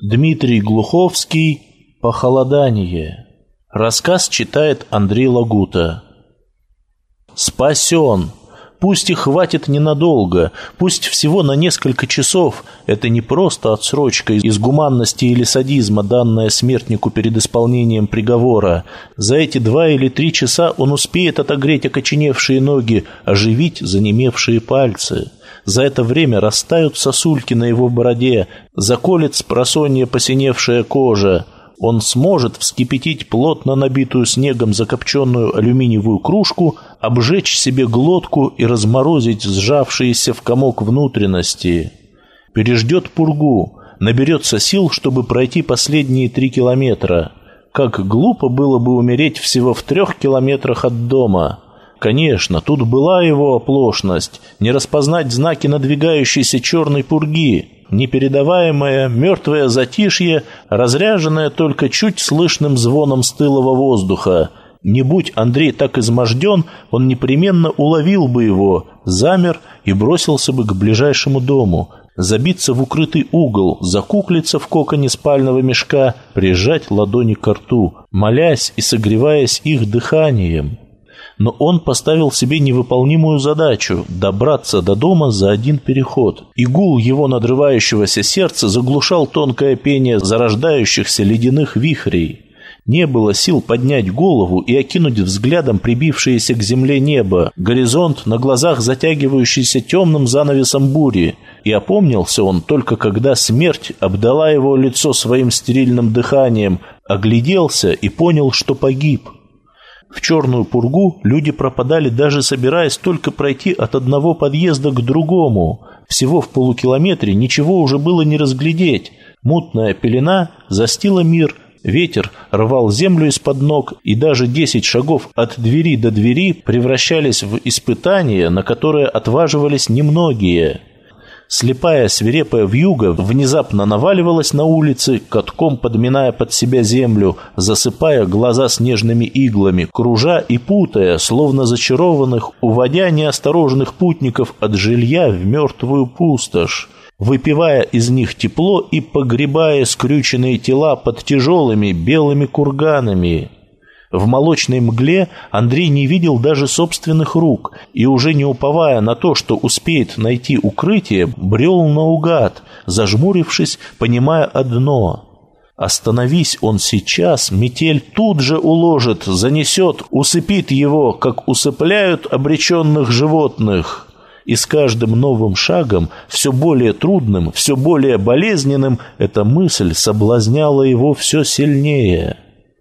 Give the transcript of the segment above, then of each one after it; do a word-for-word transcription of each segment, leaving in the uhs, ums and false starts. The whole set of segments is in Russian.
Дмитрий Глуховский. Похолодание. Рассказ читает Андрей Лагута. Спасен. Пусть и хватит ненадолго, пусть всего на несколько часов. Это не просто отсрочка из гуманности или садизма, данная смертнику перед исполнением приговора. За эти два или три часа он успеет отогреть окоченевшие ноги, оживить занемевшие пальцы. За это время растают сосульки на его бороде, заколет спросонья посиневшая кожа. Он сможет вскипятить плотно набитую снегом закопченную алюминиевую кружку, обжечь себе глотку и разморозить сжавшиеся в комок внутренности. Переждет пургу, наберется сил, чтобы пройти последние три километра. Как глупо было бы умереть всего в трех километрах от дома. Конечно, тут была его оплошность, не распознать знаки надвигающейся черной пурги, непередаваемое мертвое затишье, разряженное только чуть слышным звоном стылого воздуха. Не будь Андрей так изможден, он непременно уловил бы его, замер и бросился бы к ближайшему дому, забиться в укрытый угол, закуклиться в коконе спального мешка, прижать ладони к рту, молясь и согреваясь их дыханием. Но он поставил себе невыполнимую задачу – добраться до дома за один переход. И гул его надрывающегося сердца заглушал тонкое пение зарождающихся ледяных вихрей. Не было сил поднять голову и окинуть взглядом прибившееся к земле небо, горизонт на глазах затягивающийся темным занавесом бури. И опомнился он только когда смерть обдала его лицо своим стерильным дыханием, огляделся и понял, что погиб. В черную пургу люди пропадали, даже собираясь только пройти от одного подъезда к другому. Всего в полукилометре ничего уже было не разглядеть. Мутная пелена застила мир, ветер рвал землю из-под ног, и даже десять шагов от двери до двери превращались в испытание, на которое отваживались немногие. Слепая свирепая вьюга внезапно наваливалась на улицы, катком подминая под себя землю, засыпая глаза снежными иглами, кружа и путая, словно зачарованных, уводя неосторожных путников от жилья в мертвую пустошь, выпивая из них тепло и погребая скрюченные тела под тяжелыми белыми курганами. В молочной мгле Андрей не видел даже собственных рук и, уже не уповая на то, что успеет найти укрытие, брел наугад, зажмурившись, понимая одно. Остановись он сейчас, метель тут же уложит, занесет, усыпит его, как усыпляют обреченных животных. И с каждым новым шагом, все более трудным, все более болезненным, эта мысль соблазняла его все сильнее.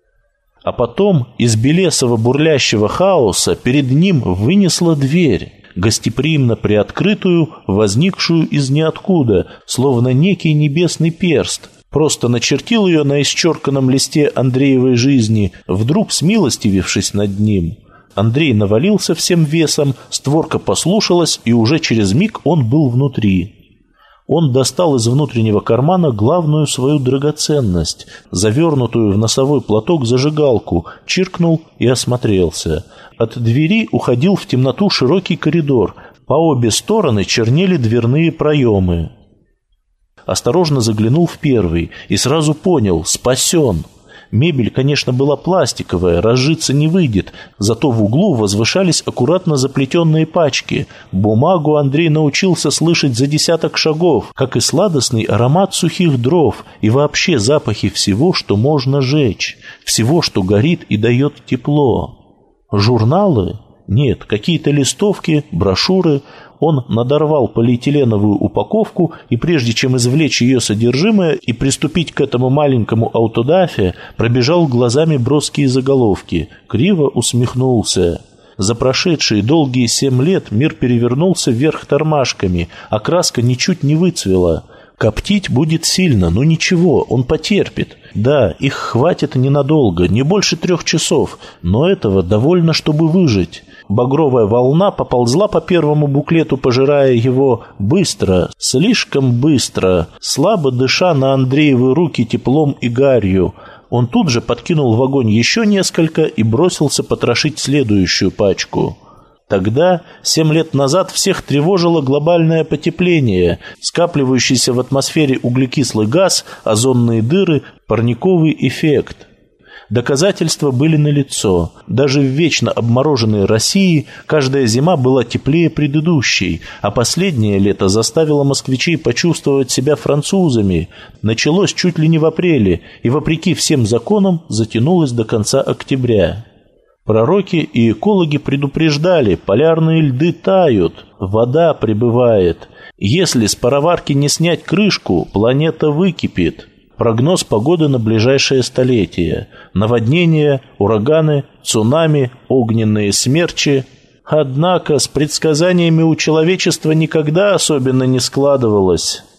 А потом из белесого бурлящего хаоса перед ним вынесла дверь, гостеприимно приоткрытую, возникшую из ниоткуда, словно некий небесный перст. Просто начертил ее на исчерканном листе Андреевой жизни, вдруг смилостивившись над ним. Андрей навалился всем весом, створка послушалась, и уже через миг он был внутри. Он достал из внутреннего кармана главную свою драгоценность, завернутую в носовой платок зажигалку, чиркнул и осмотрелся. От двери уходил в темноту широкий коридор, по обе стороны чернели дверные проемы. Осторожно заглянул в первый и сразу понял – спасен. Мебель, конечно, была пластиковая, разжиться не выйдет, зато в углу возвышались аккуратно заплетенные пачки. Бумагу Андрей научился слышать за десяток шагов, как и сладостный аромат сухих дров и вообще запахи всего, что можно жечь, всего, что горит и дает тепло. Журналы? Нет, какие-то листовки, брошюры. Он надорвал полиэтиленовую упаковку, и прежде чем извлечь ее содержимое и приступить к этому маленькому аутодафе, пробежал глазами броские заголовки, криво усмехнулся. За прошедшие долгие семь лет мир перевернулся вверх тормашками, а краска ничуть не выцвела. Коптить будет сильно, но ничего, он потерпит. Да, их хватит ненадолго, не больше трех часов, но этого довольно, чтобы выжить. Багровая волна поползла по первому буклету, пожирая его быстро, слишком быстро, слабо дыша на Андреевы руки теплом и гарью. Он тут же подкинул в огонь еще несколько и бросился потрошить следующую пачку. Тогда, семь лет назад, всех тревожило глобальное потепление, скапливающийся в атмосфере углекислый газ, озонные дыры, парниковый эффект. Доказательства были налицо. Даже в вечно обмороженной России каждая зима была теплее предыдущей, а последнее лето заставило москвичей почувствовать себя французами. Началось чуть ли не в апреле и, вопреки всем законам, затянулось до конца октября. Пророки и экологи предупреждали: полярные льды тают, вода прибывает. Если с пароварки не снять крышку, планета выкипит. Прогноз погоды на ближайшее столетие. Наводнения, ураганы, цунами, огненные смерчи. Однако с предсказаниями у человечества никогда особенно не складывалось.